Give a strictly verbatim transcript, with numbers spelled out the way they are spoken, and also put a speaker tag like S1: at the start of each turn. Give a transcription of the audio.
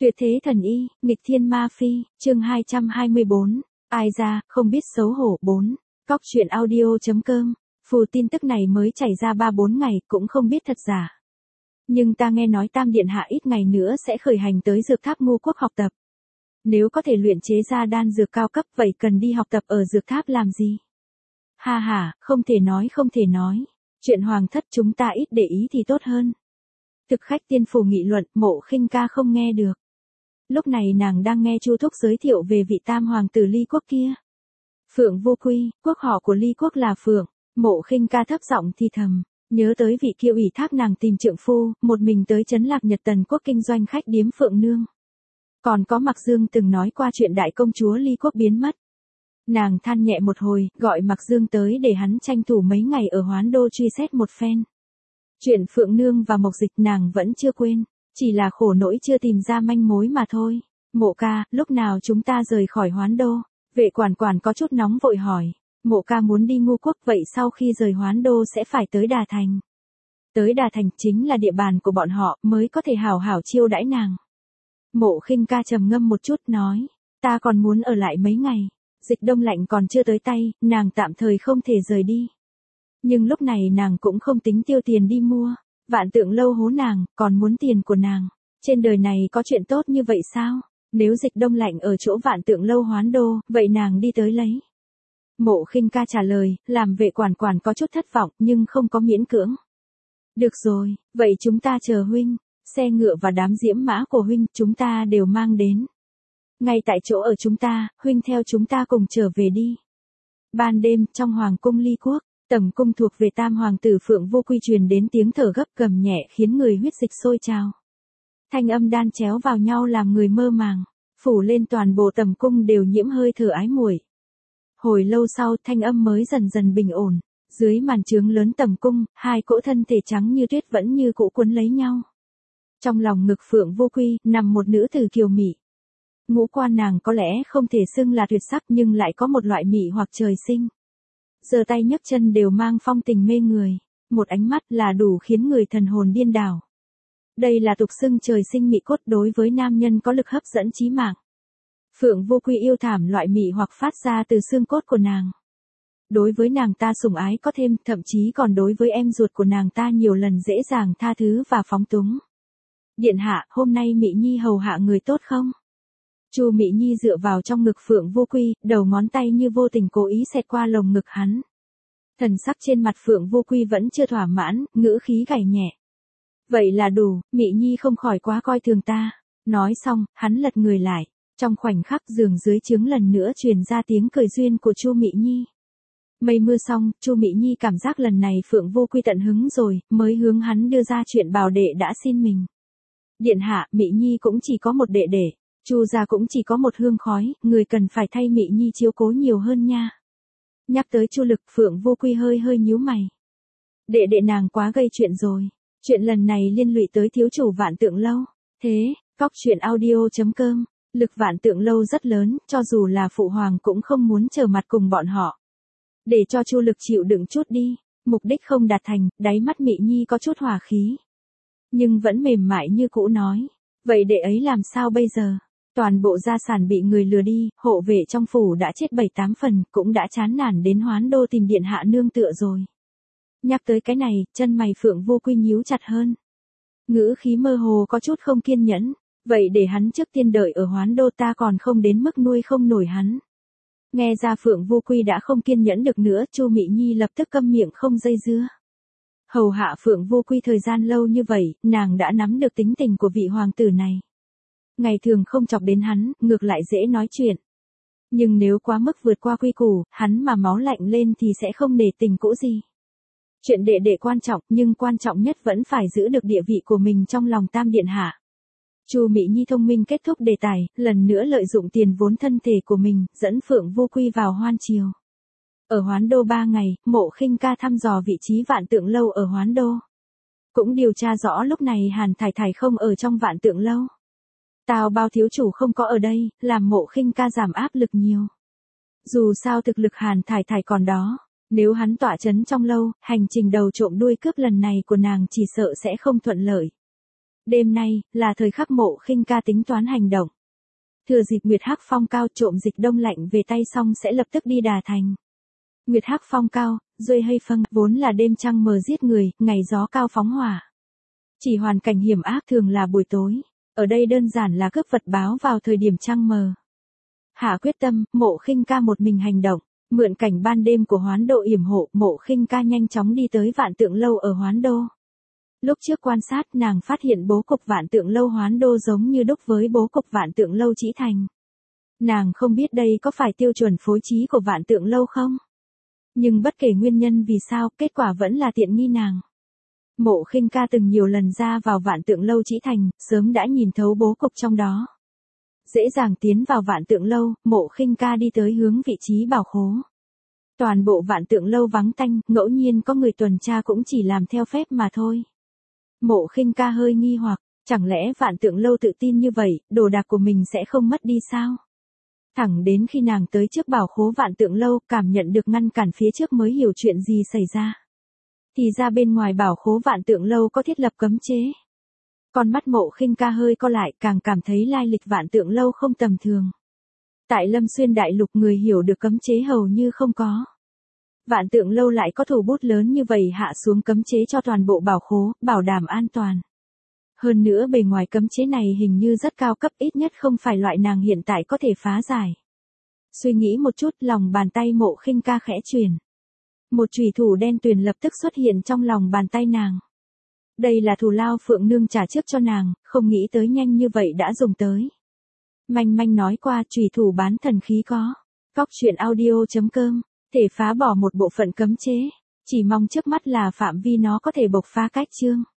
S1: Tuyệt thế thần y, nghịch thiên ma phi, chương hai trăm hai mươi bốn, ai ra, không biết xấu hổ bốn. Cóc truyện audio.com, phù tin tức này mới chảy ra ba bốn ngày, cũng không biết thật giả. Nhưng ta nghe nói Tam Điện Hạ ít ngày nữa sẽ khởi hành tới dược tháp Ngô Quốc học tập. Nếu có thể luyện chế ra đan dược cao cấp vậy cần đi học tập ở dược tháp làm gì? Ha ha, không thể nói không thể nói. Chuyện hoàng thất chúng ta ít để ý thì tốt hơn. Thực khách tiên phủ nghị luận, Mộ Khinh Ca không nghe được. Lúc này nàng đang nghe Chu Thúc giới thiệu về vị tam hoàng tử Ly Quốc kia. Phượng Vô Quy, quốc họ của Ly Quốc là Phượng. Mộ Khinh Ca thấp giọng thì thầm, nhớ tới vị kia ủy thác nàng tìm trượng phu, một mình tới trấn Lạc Nhật Tần Quốc kinh doanh khách điếm Phượng Nương. Còn có Mạc Dương từng nói qua chuyện đại công chúa Ly Quốc biến mất. Nàng than nhẹ một hồi, gọi Mạc Dương tới để hắn tranh thủ mấy ngày ở Hoán Đô truy xét một phen. Chuyện Phượng Nương và Mộc Dịch nàng vẫn chưa quên, chỉ là khổ nỗi chưa tìm ra manh mối mà thôi. Mộ ca, lúc nào chúng ta rời khỏi Hoán Đô? Vệ quản quản có chút nóng vội hỏi. Mộ ca muốn đi Ngô Quốc vậy sau khi rời Hoán Đô sẽ phải tới Đà Thành. Tới Đà Thành chính là địa bàn của bọn họ mới có thể hảo hảo chiêu đãi nàng. Mộ Khinh Ca trầm ngâm một chút nói, ta còn muốn ở lại mấy ngày. Dịch đông lạnh còn chưa tới tay, nàng tạm thời không thể rời đi. Nhưng lúc này nàng cũng không tính tiêu tiền đi mua. Vạn Tượng Lâu hố nàng, còn muốn tiền của nàng. Trên đời này có chuyện tốt như vậy sao? Nếu dịch đông lạnh ở chỗ Vạn Tượng Lâu Hoán Đô, vậy nàng đi tới lấy. Mộ Khinh Ca trả lời, làm vệ quản quản có chút thất vọng nhưng không có miễn cưỡng. Được rồi, vậy chúng ta chờ huynh. Xe ngựa và đám diễm mã của huynh chúng ta đều mang đến. Ngay tại chỗ ở chúng ta, huynh theo chúng ta cùng trở về đi. Ban đêm, trong Hoàng cung Ly Quốc, tẩm cung thuộc về tam hoàng tử Phượng Vô Quy truyền đến tiếng thở gấp gầm nhẹ khiến người huyết dịch sôi trào. Thanh âm đan chéo vào nhau làm người mơ màng, phủ lên toàn bộ tẩm cung đều nhiễm hơi thở ái muội. Hồi lâu sau, thanh âm mới dần dần bình ổn, dưới màn trướng lớn tẩm cung, hai cỗ thân thể trắng như tuyết vẫn như cũ quấn lấy nhau. Trong lòng ngực Phượng Vô Quy, nằm một nữ tử kiều mị. Ngũ quan nàng có lẽ không thể xưng là tuyệt sắc nhưng lại có một loại mị hoặc trời sinh. Giơ tay nhấc chân đều mang phong tình mê người, một ánh mắt là đủ khiến người thần hồn điên đảo. Đây là tục xưng trời sinh mị cốt đối với nam nhân có lực hấp dẫn chí mạng. Phượng Vô Quy yêu thảm loại mị hoặc phát ra từ xương cốt của nàng. Đối với nàng ta sủng ái có thêm, thậm chí còn đối với em ruột của nàng ta nhiều lần dễ dàng tha thứ và phóng túng. Điện hạ, hôm nay Mị Nhi hầu hạ người tốt không? Chu Mị Nhi dựa vào trong ngực Phượng Vô Quy, đầu ngón tay như vô tình cố ý xẹt qua lồng ngực hắn. Thần sắc trên mặt Phượng Vô Quy vẫn chưa thỏa mãn, ngữ khí gảy nhẹ. Vậy là đủ, Mị Nhi không khỏi quá coi thường ta. Nói xong, hắn lật người lại. Trong khoảnh khắc giường dưới trướng lần nữa truyền ra tiếng cười duyên của Chu Mị Nhi. Mây mưa xong, Chu Mị Nhi cảm giác lần này Phượng Vô Quy tận hứng rồi, mới hướng hắn đưa ra chuyện bảo đệ đã xin mình. Điện hạ, Mị Nhi cũng chỉ có một đệ đệ. Chu gia cũng chỉ có một hương khói, người cần phải thay Mị Nhi chiếu cố nhiều hơn nha. Nhắc tới Chu Lực, Phượng Vô Quy hơi hơi nhíu mày. Đệ đệ nàng quá gây chuyện rồi. Chuyện lần này liên lụy tới thiếu chủ Vạn Tượng Lâu. Thế, cóc truyện audio.com, lực Vạn Tượng Lâu rất lớn, cho dù là phụ hoàng cũng không muốn trở mặt cùng bọn họ. Để cho Chu Lực chịu đựng chút đi, mục đích không đạt thành, đáy mắt Mị Nhi có chút hỏa khí. Nhưng vẫn mềm mại như cũ nói, vậy đệ ấy làm sao bây giờ? Toàn bộ gia sản bị người lừa đi, hộ vệ trong phủ đã chết bảy tám phần, cũng đã chán nản đến Hoán Đô tìm điện hạ nương tựa rồi. Nhắc tới cái này, chân mày Phượng Vô Quy nhíu chặt hơn. Ngữ khí mơ hồ có chút không kiên nhẫn, vậy để hắn trước tiên đợi ở Hoán Đô ta còn không đến mức nuôi không nổi hắn. Nghe ra Phượng Vô Quy đã không kiên nhẫn được nữa, Chu Mị Nhi lập tức câm miệng không dây dưa. Hầu hạ Phượng Vô Quy thời gian lâu như vậy, nàng đã nắm được tính tình của vị hoàng tử này. Ngày thường không chọc đến hắn, ngược lại dễ nói chuyện. Nhưng nếu quá mức vượt qua quy củ, hắn mà máu lạnh lên thì sẽ không nể tình cũ gì. Chuyện đệ đệ quan trọng, nhưng quan trọng nhất vẫn phải giữ được địa vị của mình trong lòng Tam Điện Hạ. Chu Mị Nhi thông minh kết thúc đề tài, lần nữa lợi dụng tiền vốn thân thể của mình, dẫn Phượng Vô Quy vào Hoan Triều. Ở Hoán Đô ba ngày, Mộ Khinh Ca thăm dò vị trí Vạn Tượng Lâu ở Hoán Đô. Cũng điều tra rõ lúc này Hàn Thải Thải không ở trong Vạn Tượng Lâu. Tào Bao thiếu chủ không có ở đây, làm Mộ Khinh Ca giảm áp lực nhiều. Dù sao thực lực Hàn Thải Thải còn đó, nếu hắn tọa chấn trong lâu, hành trình đầu trộm đuôi cướp lần này của nàng chỉ sợ sẽ không thuận lợi. Đêm nay, là thời khắc Mộ Khinh Ca tính toán hành động. Thừa dịp Nguyệt Hắc phong cao trộm dịch đông lạnh về tay xong sẽ lập tức đi Đà Thành. Nguyệt Hắc phong cao, Duy hay phân, vốn là đêm trăng mờ giết người, ngày gió cao phóng hỏa. Chỉ hoàn cảnh hiểm ác thường là buổi tối, ở đây đơn giản là cướp vật báo vào thời điểm trăng mờ. Hạ quyết tâm, Mộ Khinh Ca một mình hành động, mượn cảnh ban đêm của Hoán Đô yểm hộ, Mộ Khinh Ca nhanh chóng đi tới Vạn Tượng Lâu ở Hoán Đô. Lúc trước quan sát nàng phát hiện bố cục Vạn Tượng Lâu Hoán Đô giống như đúc với bố cục Vạn Tượng Lâu Chỉ Thành. Nàng không biết đây có phải tiêu chuẩn phối trí của Vạn Tượng Lâu không? Nhưng bất kể nguyên nhân vì sao, kết quả vẫn là tiện nghi nàng. Mộ Khinh Ca từng nhiều lần ra vào Vạn Tượng Lâu Chỉ Thành, sớm đã nhìn thấu bố cục trong đó. Dễ dàng tiến vào Vạn Tượng Lâu, Mộ Khinh Ca đi tới hướng vị trí bảo khố. Toàn bộ Vạn Tượng Lâu vắng tanh, ngẫu nhiên có người tuần tra cũng chỉ làm theo phép mà thôi. Mộ Khinh Ca hơi nghi hoặc, chẳng lẽ Vạn Tượng Lâu tự tin như vậy, đồ đạc của mình sẽ không mất đi sao? Thẳng đến khi nàng tới trước bảo khố Vạn Tượng Lâu, cảm nhận được ngăn cản phía trước mới hiểu chuyện gì xảy ra. Thì ra bên ngoài bảo khố Vạn Tượng Lâu có thiết lập cấm chế. Con mắt Mộ Khinh Ca hơi co lại, càng cảm thấy lai lịch Vạn Tượng Lâu không tầm thường. Tại Lâm Xuyên đại lục người hiểu được cấm chế hầu như không có. Vạn Tượng Lâu lại có thủ bút lớn như vậy hạ xuống cấm chế cho toàn bộ bảo khố, bảo đảm an toàn. Hơn nữa bề ngoài cấm chế này hình như rất cao cấp, ít nhất không phải loại nàng hiện tại có thể phá giải. Suy nghĩ một chút, lòng bàn tay Mộ Khinh Ca khẽ chuyển. Một chùy thủ đen tuyền lập tức xuất hiện trong lòng bàn tay nàng. Đây là thù lao Phượng Nương trả trước cho nàng, không nghĩ tới nhanh như vậy đã dùng tới. Manh manh nói qua chùy thủ bán thần khí có. Cóc truyện audio chấm com, thể phá bỏ một bộ phận cấm chế. Chỉ mong trước mắt là phạm vi nó có thể bộc phá cách chương.